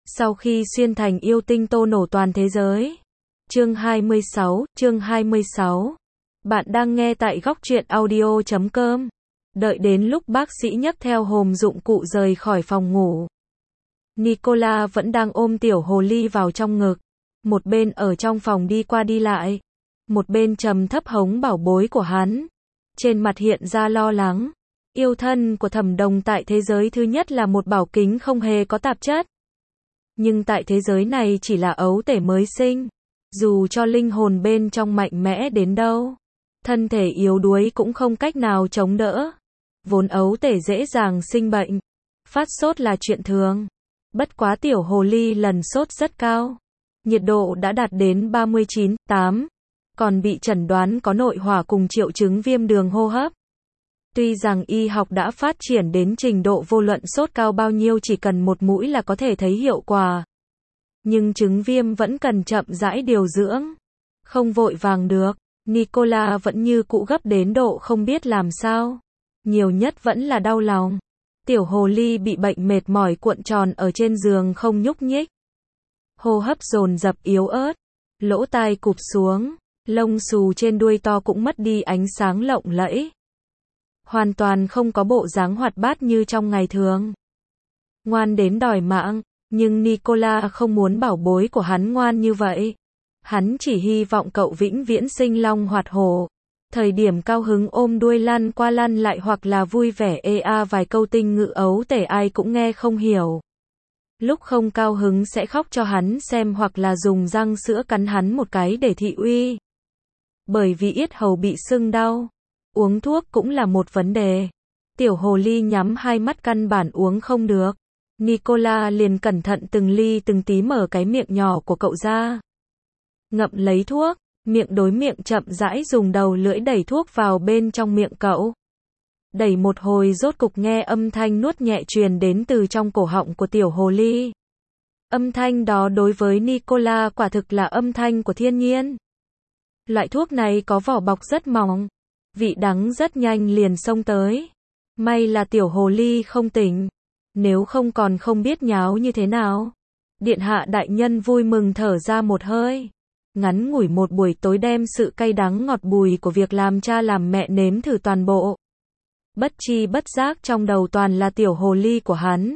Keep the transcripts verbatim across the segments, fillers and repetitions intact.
Sau khi xuyên thành yêu tinh tô nổ toàn thế giới. Chương hai mươi sáu, chương hai mươi sáu. Bạn đang nghe tại góc truyện audio chấm com. Đợi đến lúc bác sĩ nhấc theo hòm dụng cụ rời khỏi phòng ngủ. Nicola vẫn đang ôm tiểu hồ ly vào trong ngực. Một bên ở trong phòng đi qua đi lại. Một bên trầm thấp hống bảo bối của hắn. Trên mặt hiện ra lo lắng. Yêu thân của Thẩm Đồng tại thế giới thứ nhất là một bảo kính không hề có tạp chất. Nhưng tại thế giới này chỉ là ấu tể mới sinh. Dù cho linh hồn bên trong mạnh mẽ đến đâu, thân thể yếu đuối cũng không cách nào chống đỡ. Vốn ấu tể dễ dàng sinh bệnh. Phát sốt là chuyện thường. Bất quá tiểu hồ ly lần sốt rất cao. Nhiệt độ đã đạt đến ba mươi chín, tám. Còn bị chẩn đoán có nội hỏa cùng triệu chứng viêm đường hô hấp. Tuy rằng y học đã phát triển đến trình độ vô luận sốt cao bao nhiêu chỉ cần một mũi là có thể thấy hiệu quả. Nhưng chứng viêm vẫn cần chậm rãi điều dưỡng. Không vội vàng được. Nicola vẫn như cũ gấp đến độ không biết làm sao. Nhiều nhất vẫn là đau lòng. Tiểu hồ ly bị bệnh mệt mỏi cuộn tròn ở trên giường không nhúc nhích. Hô hấp dồn dập yếu ớt. Lỗ tai cụp xuống. Lông xù trên đuôi to cũng mất đi ánh sáng lộng lẫy. Hoàn toàn không có bộ dáng hoạt bát như trong ngày thường. Ngoan đến đòi mạng. Nhưng Nicola không muốn bảo bối của hắn ngoan như vậy. Hắn chỉ hy vọng cậu vĩnh viễn sinh long hoạt hổ. Thời điểm cao hứng ôm đuôi lăn qua lăn lại hoặc là vui vẻ ê a vài câu tinh ngữ ấu tể ai cũng nghe không hiểu. Lúc không cao hứng sẽ khóc cho hắn xem hoặc là dùng răng sữa cắn hắn một cái để thị uy. Bởi vì yết hầu bị sưng đau. Uống thuốc cũng là một vấn đề. Tiểu hồ ly nhắm hai mắt căn bản uống không được. Nicola liền cẩn thận từng ly từng tí mở cái miệng nhỏ của cậu ra. Ngậm lấy thuốc, miệng đối miệng chậm rãi dùng đầu lưỡi đẩy thuốc vào bên trong miệng cậu. Đẩy một hồi rốt cục nghe âm thanh nuốt nhẹ truyền đến từ trong cổ họng của tiểu hồ ly. Âm thanh đó đối với Nicola quả thực là âm thanh của thiên nhiên. Loại thuốc này có vỏ bọc rất mỏng. Vị đắng rất nhanh liền xông tới. May là tiểu hồ ly không tỉnh. Nếu không còn không biết nháo như thế nào. Điện hạ đại nhân vui mừng thở ra một hơi. Ngắn ngủi một buổi tối đem sự cay đắng ngọt bùi của việc làm cha làm mẹ nếm thử toàn bộ. Bất chi bất giác trong đầu toàn là tiểu hồ ly của hắn.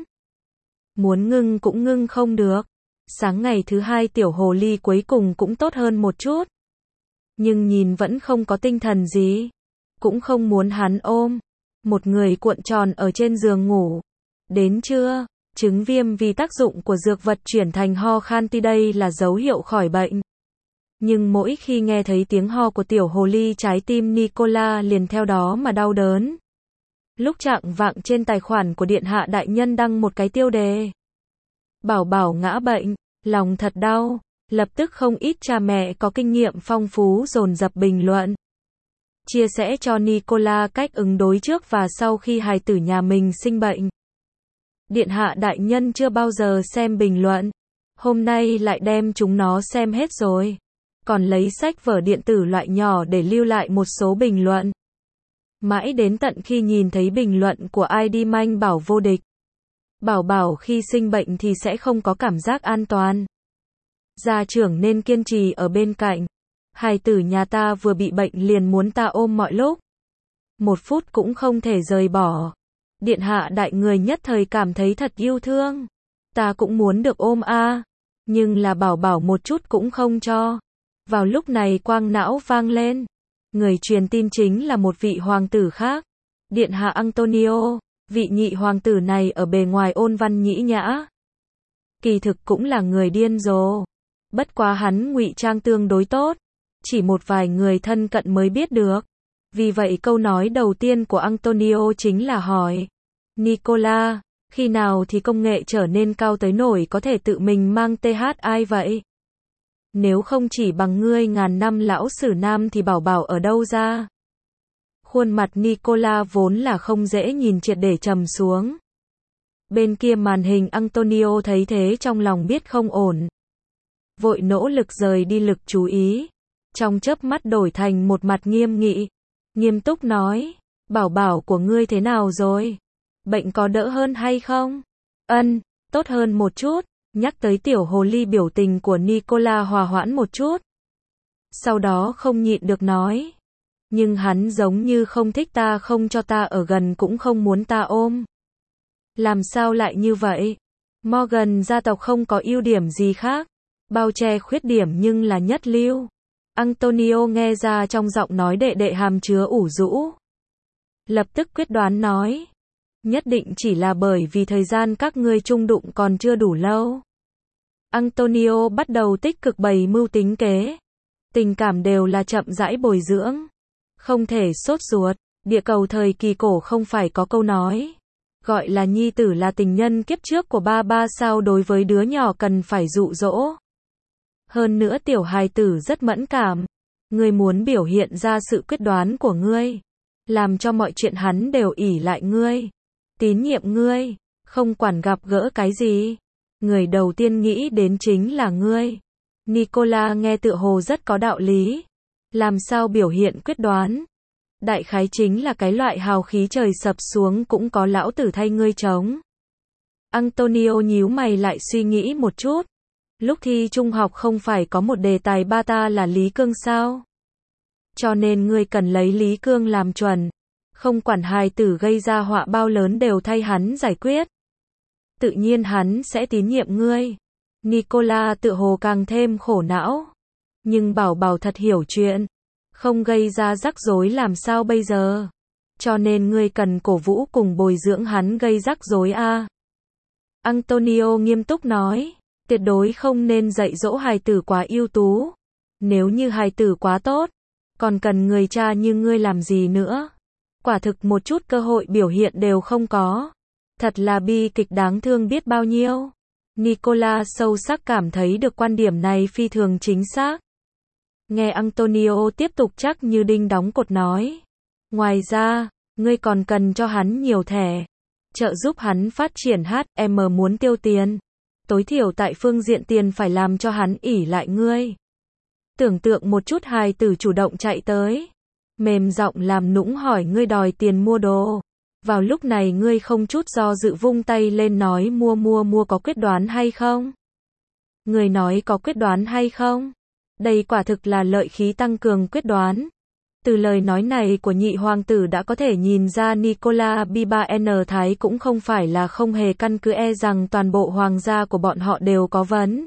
Muốn ngưng cũng ngưng không được. Sáng ngày thứ hai tiểu hồ ly cuối cùng cũng tốt hơn một chút. Nhưng nhìn vẫn không có tinh thần gì. Cũng không muốn hắn ôm. Một người cuộn tròn ở trên giường ngủ. Đến trưa, chứng viêm vì tác dụng của dược vật chuyển thành ho khan thì đây là dấu hiệu khỏi bệnh. Nhưng mỗi khi nghe thấy tiếng ho của tiểu hồ ly trái tim Nicola liền theo đó mà đau đớn. Lúc chạng vạng trên tài khoản của Điện hạ đại nhân đăng một cái tiêu đề. Bảo bảo ngã bệnh, lòng thật đau. Lập tức không ít cha mẹ có kinh nghiệm phong phú dồn dập bình luận. Chia sẻ cho Nicola cách ứng đối trước và sau khi hài tử nhà mình sinh bệnh. Điện hạ đại nhân chưa bao giờ xem bình luận. Hôm nay lại đem chúng nó xem hết rồi. Còn lấy sách vở điện tử loại nhỏ để lưu lại một số bình luận. Mãi đến tận khi nhìn thấy bình luận của i đê Manh bảo vô địch. Bảo bảo khi sinh bệnh thì sẽ không có cảm giác an toàn. Gia trưởng nên kiên trì ở bên cạnh. Hài tử nhà ta vừa bị bệnh liền muốn ta ôm mọi lúc. Một phút cũng không thể rời bỏ. Điện hạ đại người nhất thời cảm thấy thật yêu thương. Ta cũng muốn được ôm a, nhưng là bảo bảo một chút cũng không cho. Vào lúc này quang não vang lên. Người truyền tin chính là một vị hoàng tử khác. Điện hạ Antonio. Vị nhị hoàng tử này ở bề ngoài ôn văn nhĩ nhã. Kỳ thực cũng là người điên rồ. Bất quá hắn ngụy trang tương đối tốt. Chỉ một vài người thân cận mới biết được. Vì vậy câu nói đầu tiên của Antonio chính là hỏi. Nicola, khi nào thì công nghệ trở nên cao tới nổi có thể tự mình mang th ai vậy? Nếu không chỉ bằng ngươi ngàn năm lão sử nam thì bảo bảo ở đâu ra? Khuôn mặt Nicola vốn là không dễ nhìn triệt để trầm xuống. Bên kia màn hình Antonio thấy thế trong lòng biết không ổn. Vội nỗ lực rời đi lực chú ý. Trong chớp mắt đổi thành một mặt nghiêm nghị. Nghiêm túc nói, bảo bảo của ngươi thế nào rồi? Bệnh có đỡ hơn hay không? Ân, tốt hơn một chút. Nhắc tới tiểu hồ ly, biểu tình của Nicola hòa hoãn một chút. Sau đó không nhịn được nói. Nhưng hắn giống như không thích ta, không cho ta ở gần, cũng không muốn ta ôm. Làm sao lại như vậy? Morgan gia tộc không có ưu điểm gì khác, bao che khuyết điểm nhưng là nhất lưu. Antonio nghe ra trong giọng nói đệ đệ hàm chứa ủ rũ. Lập tức quyết đoán nói. Nhất định chỉ là bởi vì thời gian các ngươi chung đụng còn chưa đủ lâu. Antonio bắt đầu tích cực bày mưu tính kế. Tình cảm đều là chậm rãi bồi dưỡng. Không thể sốt ruột. Địa cầu thời kỳ cổ không phải có câu nói. Gọi là nhi tử là tình nhân kiếp trước của ba ba sao, đối với đứa nhỏ cần phải dụ dỗ. Hơn nữa tiểu hài tử rất mẫn cảm. Ngươi muốn biểu hiện ra sự quyết đoán của ngươi. Làm cho mọi chuyện hắn đều ỷ lại ngươi. Tín nhiệm ngươi. Không quản gặp gỡ cái gì. Người đầu tiên nghĩ đến chính là ngươi. Nicola nghe tựa hồ rất có đạo lý. Làm sao biểu hiện quyết đoán? Đại khái chính là cái loại hào khí trời sập xuống cũng có lão tử thay ngươi chống. Antonio nhíu mày lại suy nghĩ một chút. Lúc thi trung học không phải có một đề tài ba ta là Lý Cương sao? Cho nên ngươi cần lấy Lý Cương làm chuẩn. Không quản hài tử gây ra họa bao lớn đều thay hắn giải quyết. Tự nhiên hắn sẽ tín nhiệm ngươi. Nicola tự hồ càng thêm khổ não. Nhưng Bảo Bảo thật hiểu chuyện. Không gây ra rắc rối làm sao bây giờ? Cho nên ngươi cần cổ vũ cùng bồi dưỡng hắn gây rắc rối a. Antonio nghiêm túc nói. Tuyệt đối không nên dạy dỗ hài tử quá ưu tú. Nếu như hài tử quá tốt, còn cần người cha như ngươi làm gì nữa? Quả thực một chút cơ hội biểu hiện đều không có. Thật là bi kịch đáng thương biết bao nhiêu. Nicola sâu sắc cảm thấy được quan điểm này phi thường chính xác. Nghe Antonio tiếp tục chắc như đinh đóng cột nói. Ngoài ra, ngươi còn cần cho hắn nhiều thẻ. Trợ giúp hắn phát triển hát em muốn tiêu tiền. Tối thiểu tại phương diện tiền phải làm cho hắn ỷ lại ngươi. Tưởng tượng một chút hài tử chủ động chạy tới. Mềm giọng làm nũng hỏi ngươi đòi tiền mua đồ. Vào lúc này ngươi không chút do dự vung tay lên nói mua mua mua, có quyết đoán hay không? Ngươi nói có quyết đoán hay không? Đây quả thực là lợi khí tăng cường quyết đoán. Từ lời nói này của nhị hoàng tử đã có thể nhìn ra Nicola Biban Thái cũng không phải là không hề căn cứ, e rằng toàn bộ hoàng gia của bọn họ đều có vấn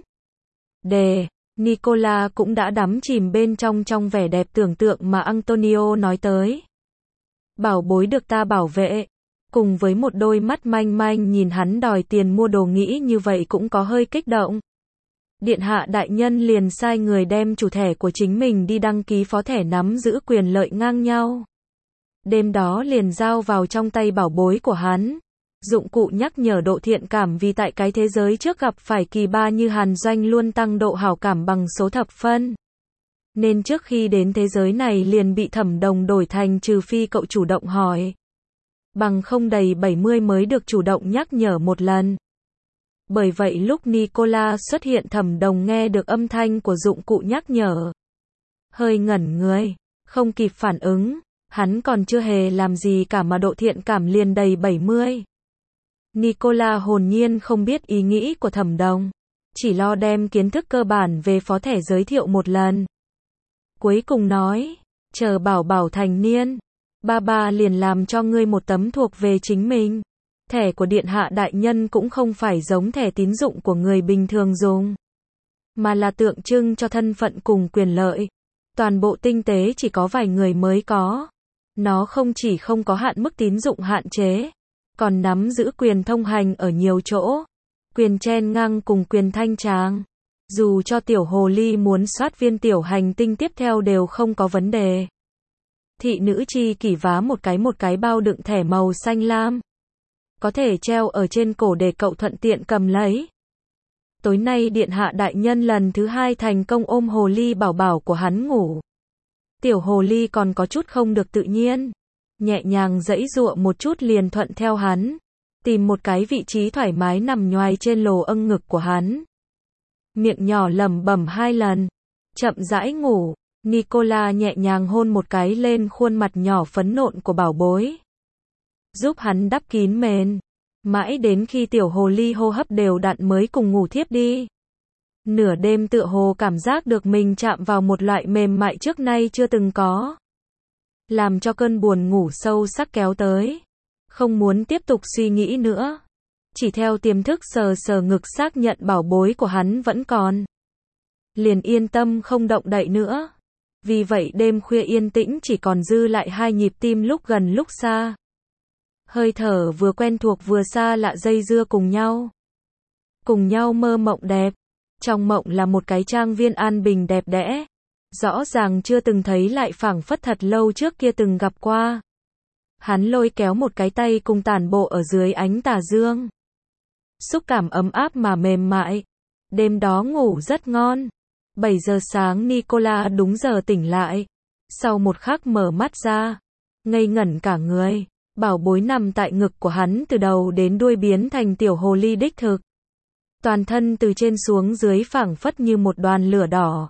đề. Nicola cũng đã đắm chìm bên trong trong vẻ đẹp tưởng tượng mà Antonio nói tới. Bảo bối được ta bảo vệ. Cùng với một đôi mắt manh manh nhìn hắn đòi tiền mua đồ, nghĩ như vậy cũng có hơi kích động. Điện hạ đại nhân liền sai người đem chủ thẻ của chính mình đi đăng ký phó thẻ, nắm giữ quyền lợi ngang nhau. Đêm đó liền giao vào trong tay bảo bối của hắn. Dụng cụ nhắc nhở độ thiện cảm, vì tại cái thế giới trước gặp phải kỳ ba như Hàn Doanh luôn tăng độ hảo cảm bằng số thập phân. Nên trước khi đến thế giới này liền bị Thẩm Đồng đổi thành trừ phi cậu chủ động hỏi. Bằng không đầy bảy mươi mới được chủ động nhắc nhở một lần. Bởi vậy lúc Nicola xuất hiện, Thẩm Đồng nghe được âm thanh của dụng cụ nhắc nhở. Hơi ngẩn người, không kịp phản ứng, hắn còn chưa hề làm gì cả mà độ thiện cảm liền đầy bảy mươi. Nicola hồn nhiên không biết ý nghĩ của Thẩm Đồng, chỉ lo đem kiến thức cơ bản về phó thẻ giới thiệu một lần. Cuối cùng nói, chờ Bảo Bảo thành niên, ba ba liền làm cho ngươi một tấm thuộc về chính mình. Thẻ của điện hạ đại nhân cũng không phải giống thẻ tín dụng của người bình thường dùng, mà là tượng trưng cho thân phận cùng quyền lợi. Toàn bộ tinh tế chỉ có vài người mới có. Nó không chỉ không có hạn mức tín dụng hạn chế, còn nắm giữ quyền thông hành ở nhiều chỗ, quyền chen ngang cùng quyền thanh tràng. Dù cho tiểu hồ ly muốn soát viên tiểu hành tinh tiếp theo đều không có vấn đề. Thị nữ chi kỷ vá một cái một cái bao đựng thẻ màu xanh lam, có thể treo ở trên cổ để cậu thuận tiện cầm lấy. Tối nay điện hạ đại nhân lần thứ hai thành công ôm hồ ly Bảo Bảo của hắn ngủ. Tiểu hồ ly còn có chút không được tự nhiên, nhẹ nhàng giãy giụa một chút liền thuận theo hắn, tìm một cái vị trí thoải mái nằm nhoài trên lồ âng ngực của hắn. Miệng nhỏ lẩm bẩm hai lần, chậm rãi ngủ. Nicola nhẹ nhàng hôn một cái lên khuôn mặt nhỏ phấn nộn của bảo bối, giúp hắn đắp kín mền. Mãi đến khi tiểu hồ ly hô hấp đều đặn mới cùng ngủ thiếp đi. Nửa đêm tựa hồ cảm giác được mình chạm vào một loại mềm mại trước nay chưa từng có. Làm cho cơn buồn ngủ sâu sắc kéo tới. Không muốn tiếp tục suy nghĩ nữa. Chỉ theo tiềm thức sờ sờ ngực xác nhận bảo bối của hắn vẫn còn. Liền yên tâm không động đậy nữa. Vì vậy đêm khuya yên tĩnh chỉ còn dư lại hai nhịp tim lúc gần lúc xa. Hơi thở vừa quen thuộc vừa xa lạ dây dưa cùng nhau. Cùng nhau mơ mộng đẹp. Trong mộng là một cái trang viên an bình đẹp đẽ. Rõ ràng chưa từng thấy lại phảng phất thật lâu trước kia từng gặp qua. Hắn lôi kéo một cái tay cùng tản bộ ở dưới ánh tà dương. Xúc cảm ấm áp mà mềm mại. Đêm đó ngủ rất ngon. bảy giờ sáng Nicola đúng giờ tỉnh lại. Sau một khắc mở mắt ra. Ngây ngẩn cả người. Bảo bối nằm tại ngực của hắn từ đầu đến đuôi biến thành tiểu hồ ly đích thực. Toàn thân từ trên xuống dưới phảng phất như một đoàn lửa đỏ.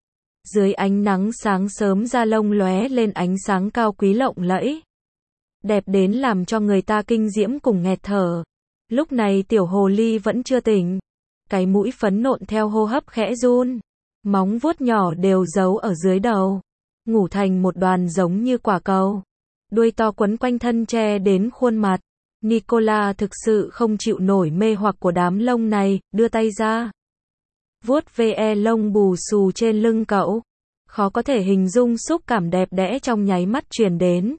Dưới ánh nắng sáng sớm da lông lóe lên ánh sáng cao quý lộng lẫy. Đẹp đến làm cho người ta kinh diễm cùng nghẹt thở. Lúc này tiểu hồ ly vẫn chưa tỉnh. Cái mũi phấn nộn theo hô hấp khẽ run. Móng vuốt nhỏ đều giấu ở dưới đầu. Ngủ thành một đoàn giống như quả cầu. Đuôi to quấn quanh thân che đến khuôn mặt. Nicola thực sự không chịu nổi mê hoặc của đám lông này, đưa tay ra. Vuốt ve lông bù xù trên lưng cậu. Khó có thể hình dung xúc cảm đẹp đẽ trong nháy mắt truyền đến.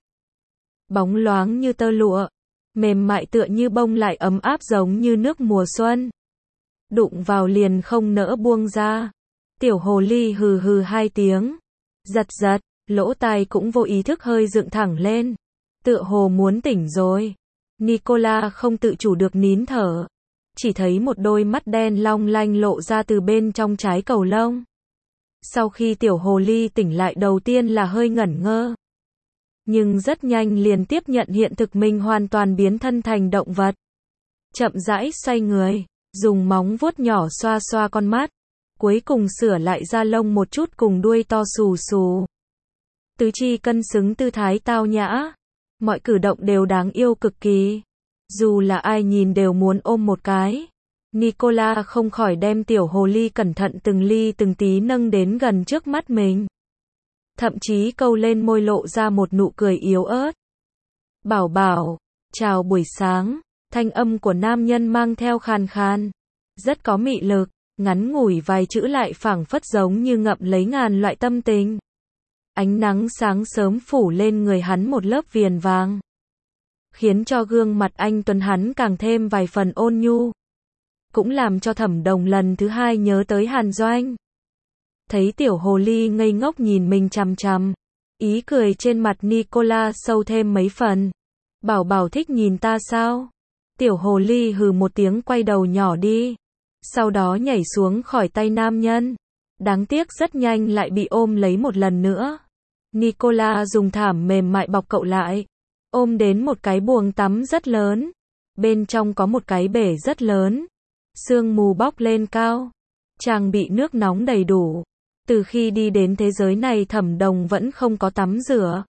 Bóng loáng như tơ lụa. Mềm mại tựa như bông lại ấm áp giống như nước mùa xuân. Đụng vào liền không nỡ buông ra. Tiểu hồ ly hừ hừ hai tiếng. Giật giật, lỗ tai cũng vô ý thức hơi dựng thẳng lên. Tựa hồ muốn tỉnh rồi. Nicola không tự chủ được nín thở. Chỉ thấy một đôi mắt đen long lanh lộ ra từ bên trong trái cầu lông. Sau khi tiểu hồ ly tỉnh lại đầu tiên là hơi ngẩn ngơ. Nhưng rất nhanh liền tiếp nhận hiện thực mình hoàn toàn biến thân thành động vật. Chậm rãi xoay người, dùng móng vuốt nhỏ xoa xoa con mắt. Cuối cùng sửa lại da lông một chút cùng đuôi to xù xù. Tứ chi cân xứng tư thái tao nhã. Mọi cử động đều đáng yêu cực kỳ. Dù là ai nhìn đều muốn ôm một cái. Nicola không khỏi đem tiểu hồ ly cẩn thận từng ly từng tí nâng đến gần trước mắt mình. Thậm chí câu lên môi lộ ra một nụ cười yếu ớt. Bảo bảo, chào buổi sáng. Thanh âm của nam nhân mang theo khàn khàn. Rất có mị lực, ngắn ngủi vài chữ lại phảng phất giống như ngậm lấy ngàn loại tâm tình. Ánh nắng sáng sớm phủ lên người hắn một lớp viền vàng. Khiến cho gương mặt anh tuấn hắn càng thêm vài phần ôn nhu. Cũng làm cho Thẩm Đồng lần thứ hai nhớ tới Hàn Doanh. Thấy tiểu hồ ly ngây ngốc nhìn mình chằm chằm. Ý cười trên mặt Nicola sâu thêm mấy phần. Bảo bảo thích nhìn ta sao? Tiểu hồ ly hừ một tiếng quay đầu nhỏ đi. Sau đó nhảy xuống khỏi tay nam nhân. Đáng tiếc rất nhanh lại bị ôm lấy một lần nữa. Nicola dùng thảm mềm mại bọc cậu lại. Ôm đến một cái buồng tắm rất lớn. Bên trong có một cái bể rất lớn. Sương mù bốc lên cao. Trang bị nước nóng đầy đủ. Từ khi đi đến thế giới này Thẩm Đồng vẫn không có tắm rửa.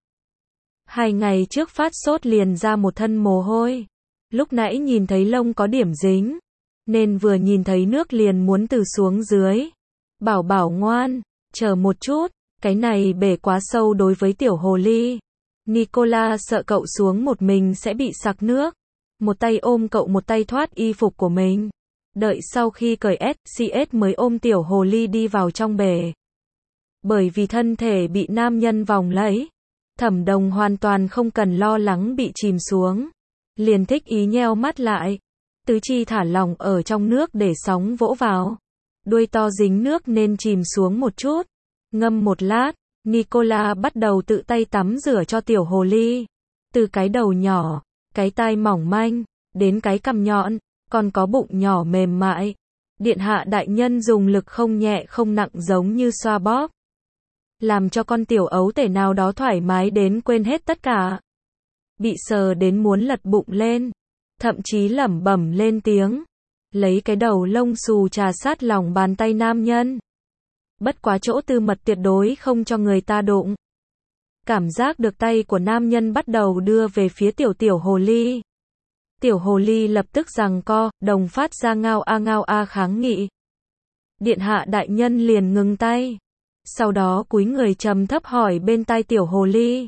Hai ngày trước phát sốt liền ra một thân mồ hôi. Lúc nãy nhìn thấy lông có điểm dính. Nên vừa nhìn thấy nước liền muốn từ xuống dưới. Bảo bảo ngoan, chờ một chút, cái này bể quá sâu đối với tiểu hồ ly. Nicola sợ cậu xuống một mình sẽ bị sặc nước. Một tay ôm cậu một tay thoát y phục của mình. Đợi sau khi cởi ét xê ét mới ôm tiểu hồ ly đi vào trong bể. Bởi vì thân thể bị nam nhân vòng lấy. Thẩm Đồng hoàn toàn không cần lo lắng bị chìm xuống. Liền thích ý nheo mắt lại. Tứ chi thả lỏng ở trong nước để sóng vỗ vào. Đuôi to dính nước nên chìm xuống một chút. Ngâm một lát, Nicola bắt đầu tự tay tắm rửa cho tiểu hồ ly. Từ cái đầu nhỏ, cái tai mỏng manh, đến cái cằm nhọn, còn có bụng nhỏ mềm mại. Điện hạ đại nhân dùng lực không nhẹ không nặng giống như xoa bóp. Làm cho con tiểu ấu tể nào đó thoải mái đến quên hết tất cả. Bị sờ đến muốn lật bụng lên. Thậm chí lẩm bẩm lên tiếng. Lấy cái đầu lông xù trà sát lòng bàn tay nam nhân. Bất quá chỗ tư mật tuyệt đối không cho người ta đụng. Cảm giác được tay của nam nhân bắt đầu đưa về phía tiểu tiểu hồ ly. Tiểu hồ ly lập tức giằng co, đồng phát ra ngao a ngao a kháng nghị. Điện hạ đại nhân liền ngừng tay. Sau đó cúi người trầm thấp hỏi bên tai tiểu hồ ly.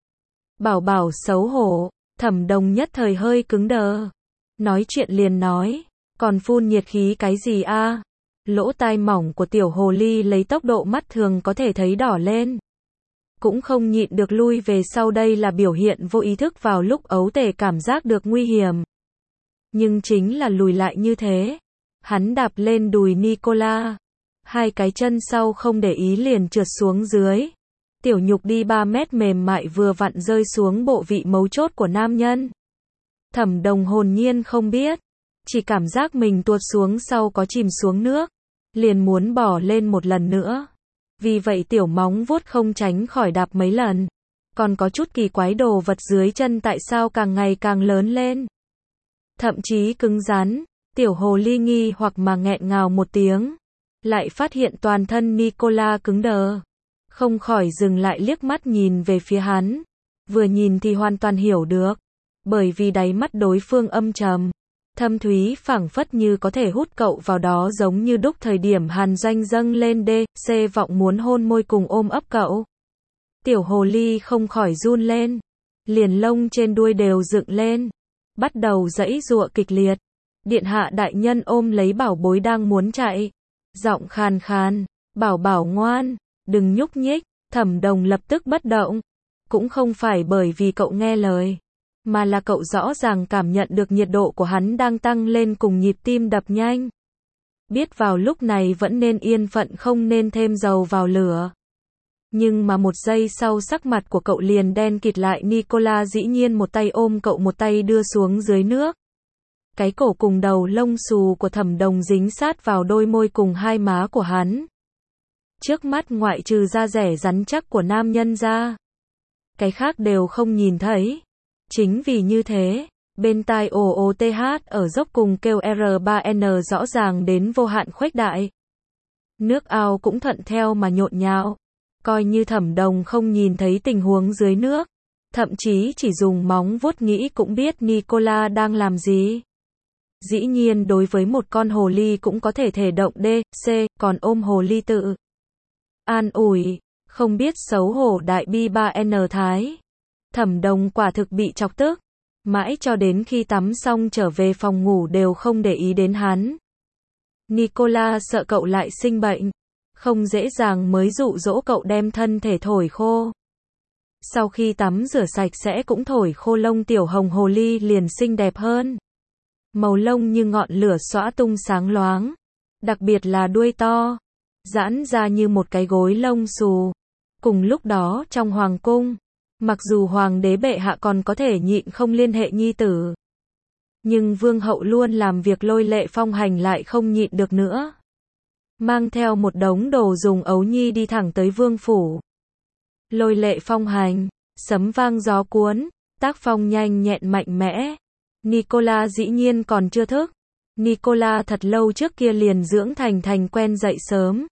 Bảo bảo xấu hổ, Thẩm Đồng nhất thời hơi cứng đờ. Nói chuyện liền nói, còn phun nhiệt khí cái gì a? Lỗ tai mỏng của tiểu hồ ly lấy tốc độ mắt thường có thể thấy đỏ lên. Cũng không nhịn được lui về sau, đây là biểu hiện vô ý thức vào lúc ấu tể cảm giác được nguy hiểm. Nhưng chính là lùi lại như thế. Hắn đạp lên đùi Nicola. Hai cái chân sau không để ý liền trượt xuống dưới. Tiểu nhục đi ba mét mềm mại vừa vặn rơi xuống bộ vị mấu chốt của nam nhân. Thẩm Đồng hồn nhiên không biết. Chỉ cảm giác mình tuột xuống sau có chìm xuống nước. Liền muốn bỏ lên một lần nữa. Vì vậy tiểu móng vuốt không tránh khỏi đạp mấy lần. Còn có chút kỳ quái, đồ vật dưới chân tại sao càng ngày càng lớn lên. Thậm chí cứng rắn. Tiểu hồ ly nghi hoặc mà nghẹn ngào một tiếng. Lại phát hiện toàn thân Nicola cứng đờ. Không khỏi dừng lại liếc mắt nhìn về phía hắn. Vừa nhìn thì hoàn toàn hiểu được. Bởi vì đáy mắt đối phương âm trầm. Thâm thúy phảng phất như có thể hút cậu vào đó, giống như đúc thời điểm Hàn Doanh dâng lên đê, xê vọng muốn hôn môi cùng ôm ấp cậu. Tiểu hồ ly không khỏi run lên. Liền lông trên đuôi đều dựng lên. Bắt đầu giãy giụa kịch liệt. Điện hạ đại nhân ôm lấy bảo bối đang muốn chạy. Giọng khàn khàn, bảo bảo ngoan, đừng nhúc nhích. Thẩm Đồng lập tức bất động. Cũng không phải bởi vì cậu nghe lời, mà là cậu rõ ràng cảm nhận được nhiệt độ của hắn đang tăng lên cùng nhịp tim đập nhanh. Biết vào lúc này vẫn nên yên phận, không nên thêm dầu vào lửa. Nhưng mà một giây sau sắc mặt của cậu liền đen kịt lại. Nicola dĩ nhiên một tay ôm cậu, một tay đưa xuống dưới nước. Cái cổ cùng đầu lông xù của Thẩm Đồng dính sát vào đôi môi cùng hai má của hắn. Trước mắt ngoại trừ da rẻ rắn chắc của nam nhân ra, cái khác đều không nhìn thấy. Chính vì như thế, bên tai ồ ồ tê hát ở dốc cùng kêu R ba N rõ ràng đến vô hạn khuếch đại. Nước ao cũng thuận theo mà nhộn nhạo. Coi như Thẩm Đồng không nhìn thấy tình huống dưới nước, thậm chí chỉ dùng móng vuốt nghĩ cũng biết Nicola đang làm gì. Dĩ nhiên đối với một con hồ ly cũng có thể thể động D, C, còn ôm hồ ly tự an ủi, không biết xấu hổ đại bi ba N thái. Thẩm Đồng quả thực bị chọc tức. Mãi cho đến khi tắm xong trở về phòng ngủ đều không để ý đến hắn. Nicola sợ cậu lại sinh bệnh. Không dễ dàng mới dụ dỗ cậu đem thân thể thổi khô. Sau khi tắm rửa sạch sẽ cũng thổi khô lông tiểu hồng hồ ly liền xinh đẹp hơn. Màu lông như ngọn lửa xõa tung sáng loáng. Đặc biệt là đuôi to. Giãn ra như một cái gối lông xù. Cùng lúc đó trong hoàng cung, mặc dù hoàng đế bệ hạ còn có thể nhịn không liên hệ nhi tử, nhưng vương hậu luôn làm việc lôi lệ phong hành lại không nhịn được nữa. Mang theo một đống đồ dùng ấu nhi đi thẳng tới vương phủ. Lôi lệ phong hành, sấm vang gió cuốn, tác phong nhanh nhẹn mạnh mẽ. Nicola dĩ nhiên còn chưa thức. Nicola thật lâu trước kia liền dưỡng thành thành quen dậy sớm.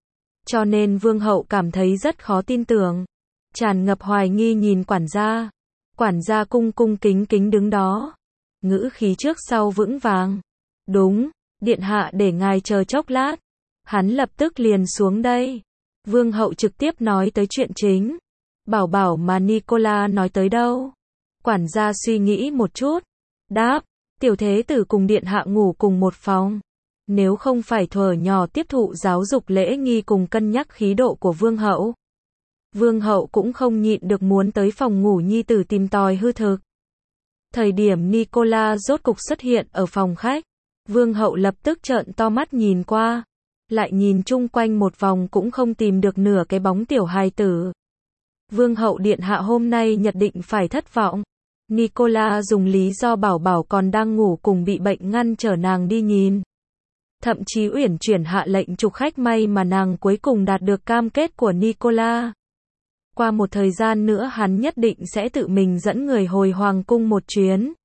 Cho nên vương hậu cảm thấy rất khó tin tưởng. Tràn ngập hoài nghi nhìn quản gia. Quản gia cung cung kính kính đứng đó. Ngữ khí trước sau vững vàng. Đúng, điện hạ để ngài chờ chốc lát. Hắn lập tức liền xuống đây. Vương hậu trực tiếp nói tới chuyện chính. Bảo bảo mà Nicola nói tới đâu? Quản gia suy nghĩ một chút. Đáp, tiểu thế tử cùng điện hạ ngủ cùng một phòng. Nếu không phải thuở nhỏ tiếp thụ giáo dục lễ nghi cùng cân nhắc khí độ của vương hậu, vương hậu cũng không nhịn được muốn tới phòng ngủ nhi tử tìm tòi hư thực. Thời điểm Nicola rốt cục xuất hiện ở phòng khách, vương hậu lập tức trợn to mắt nhìn qua, lại nhìn chung quanh một vòng cũng không tìm được nửa cái bóng tiểu hài tử. Vương hậu điện hạ hôm nay nhất định phải thất vọng. Nicola dùng lý do bảo bảo còn đang ngủ cùng bị bệnh ngăn trở nàng đi nhìn. Thậm chí uyển chuyển hạ lệnh trục khách, may mà nàng cuối cùng đạt được cam kết của Nicola. Qua một thời gian nữa hắn nhất định sẽ tự mình dẫn người hồi hoàng cung một chuyến.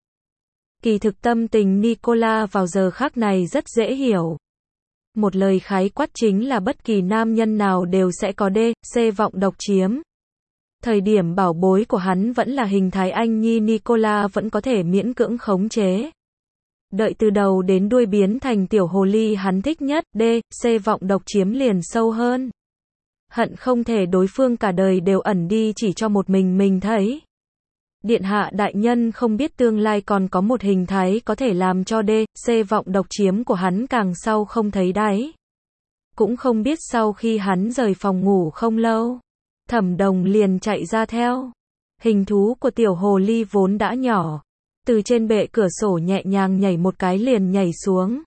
Kỳ thực tâm tình Nicola vào giờ khắc này rất dễ hiểu. Một lời khái quát chính là bất kỳ nam nhân nào đều sẽ có D, C vọng độc chiếm. Thời điểm bảo bối của hắn vẫn là hình thái anh nhi Nicola vẫn có thể miễn cưỡng khống chế. Đợi từ đầu đến đuôi biến thành tiểu hồ ly hắn thích nhất, D, C vọng độc chiếm liền sâu hơn. Hận không thể đối phương cả đời đều ẩn đi chỉ cho một mình mình thấy. Điện hạ đại nhân không biết tương lai còn có một hình thái có thể làm cho D, C vọng độc chiếm của hắn càng sâu không thấy đáy. Cũng không biết sau khi hắn rời phòng ngủ không lâu, Thẩm Đồng liền chạy ra theo. Hình thú của tiểu hồ ly vốn đã nhỏ, từ trên bệ cửa sổ nhẹ nhàng nhảy một cái liền nhảy xuống.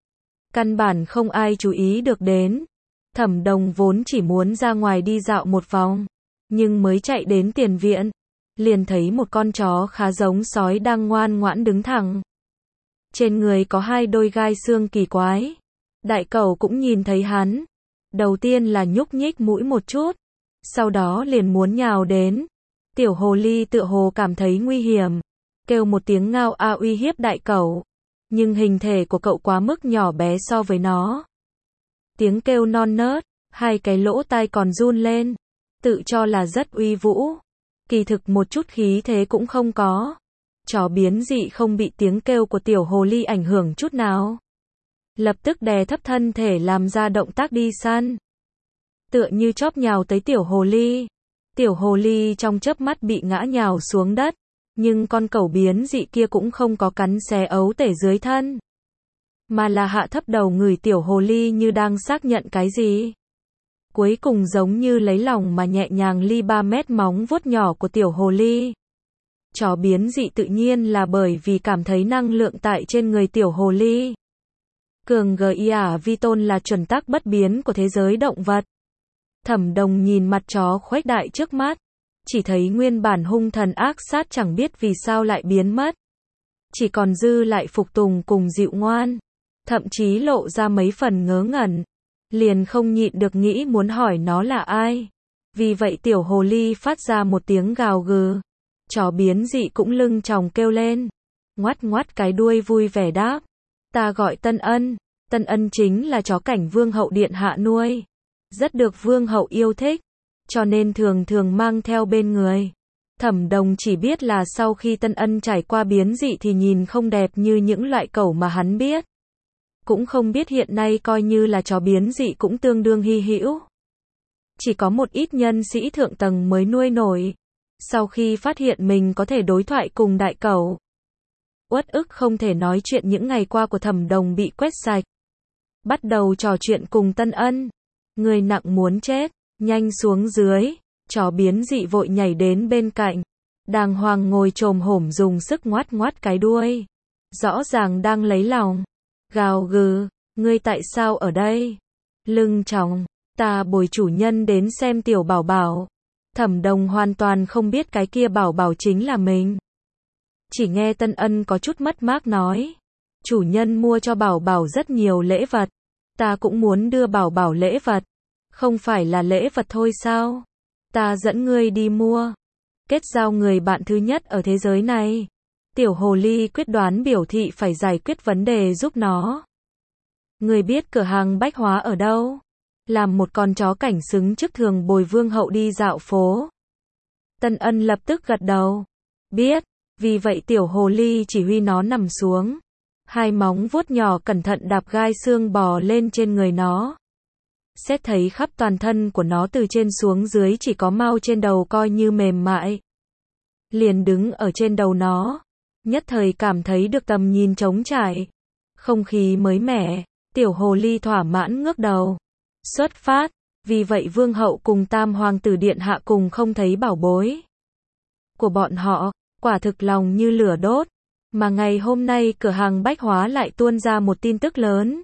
Căn bản không ai chú ý được đến. Thẩm Đồng vốn chỉ muốn ra ngoài đi dạo một vòng, nhưng mới chạy đến tiền viện, liền thấy một con chó khá giống sói đang ngoan ngoãn đứng thẳng. Trên người có hai đôi gai xương kỳ quái. Đại cẩu cũng nhìn thấy hắn. Đầu tiên là nhúc nhích mũi một chút, sau đó liền muốn nhào đến. Tiểu hồ ly tựa hồ cảm thấy nguy hiểm, kêu một tiếng ngao a uy hiếp đại cẩu. Nhưng hình thể của cậu quá mức nhỏ bé so với nó. Tiếng kêu non nớt, hai cái lỗ tai còn run lên, tự cho là rất uy vũ. Kỳ thực một chút khí thế cũng không có. Chó biến dị không bị tiếng kêu của tiểu hồ ly ảnh hưởng chút nào. Lập tức đè thấp thân thể làm ra động tác đi săn. Tựa như chóp nhào tới tiểu hồ ly. Tiểu hồ ly trong chớp mắt bị ngã nhào xuống đất. Nhưng con cẩu biến dị kia cũng không có cắn xé ấu tể dưới thân, mà là hạ thấp đầu ngửi tiểu hồ ly như đang xác nhận cái gì. Cuối cùng giống như lấy lòng mà nhẹ nhàng ly ba mét móng vuốt nhỏ của tiểu hồ ly. Chó biến dị tự nhiên là bởi vì cảm thấy năng lượng tại trên người tiểu hồ ly. Cường gi a vi tôn là chuẩn tắc bất biến của thế giới động vật. Thẩm Đồng nhìn mặt chó khuếch đại trước mắt, chỉ thấy nguyên bản hung thần ác sát chẳng biết vì sao lại biến mất. Chỉ còn dư lại phục tùng cùng dịu ngoan, thậm chí lộ ra mấy phần ngớ ngẩn. Liền không nhịn được nghĩ muốn hỏi nó là ai. Vì vậy tiểu hồ ly phát ra một tiếng gào gừ. Chó biến dị cũng lưng chòng kêu lên, ngoắt ngoắt cái đuôi vui vẻ đáp. Ta gọi Tân Ân. Tân Ân chính là chó cảnh vương hậu điện hạ nuôi. Rất được vương hậu yêu thích, cho nên thường thường mang theo bên người. Thẩm Đồng chỉ biết là sau khi Tân Ân trải qua biến dị thì nhìn không đẹp như những loại cẩu mà hắn biết. Cũng không biết hiện nay coi như là chó biến dị cũng tương đương hy hữu. Chỉ có một ít nhân sĩ thượng tầng mới nuôi nổi. Sau khi phát hiện mình có thể đối thoại cùng đại cẩu, uất ức không thể nói chuyện những ngày qua của Thẩm Đồng bị quét sạch. Bắt đầu trò chuyện cùng Tân Ân. Người nặng muốn chết, nhanh xuống dưới. Chó biến dị vội nhảy đến bên cạnh, đàng hoàng ngồi chồm hổm dùng sức ngoắt ngoắt cái đuôi. Rõ ràng đang lấy lòng. Gào gừ, ngươi tại sao ở đây? Lưng chòng, ta bồi chủ nhân đến xem tiểu bảo bảo. Thẩm Đồng hoàn toàn không biết cái kia bảo bảo chính là mình. Chỉ nghe Tân Ân có chút mất mát nói. Chủ nhân mua cho bảo bảo rất nhiều lễ vật. Ta cũng muốn đưa bảo bảo lễ vật. Không phải là lễ vật thôi sao? Ta dẫn ngươi đi mua. Kết giao người bạn thứ nhất ở thế giới này. Tiểu hồ ly quyết đoán biểu thị phải giải quyết vấn đề giúp nó. Người biết cửa hàng bách hóa ở đâu? Làm một con chó cảnh xứng chức thường bồi vương hậu đi dạo phố. Tân Ân lập tức gật đầu. Biết, vì vậy tiểu hồ ly chỉ huy nó nằm xuống. Hai móng vuốt nhỏ cẩn thận đạp gai xương bò lên trên người nó. Xét thấy khắp toàn thân của nó từ trên xuống dưới chỉ có mao trên đầu coi như mềm mại. Liền đứng ở trên đầu nó. Nhất thời cảm thấy được tầm nhìn trống trải. Không khí mới mẻ, tiểu hồ ly thỏa mãn ngước đầu. Xuất phát, vì vậy vương hậu cùng tam hoàng tử điện hạ cùng không thấy bảo bối của bọn họ, quả thực lòng như lửa đốt. Mà ngày hôm nay cửa hàng bách hóa lại tuôn ra một tin tức lớn.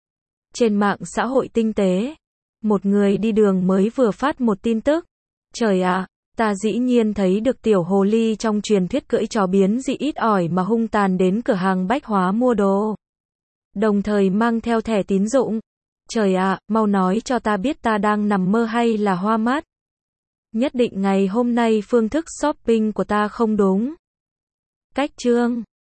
Trên mạng xã hội tinh tế, một người đi đường mới vừa phát một tin tức. Trời ạ, ta dĩ nhiên thấy được tiểu hồ ly trong truyền thuyết cưỡi chó biến dị ít ỏi mà hung tàn đến cửa hàng bách hóa mua đồ. Đồng thời mang theo thẻ tín dụng. Trời ạ, mau nói cho ta biết ta đang nằm mơ hay là hoa mắt. Nhất định ngày hôm nay phương thức shopping của ta không đúng. Cách chương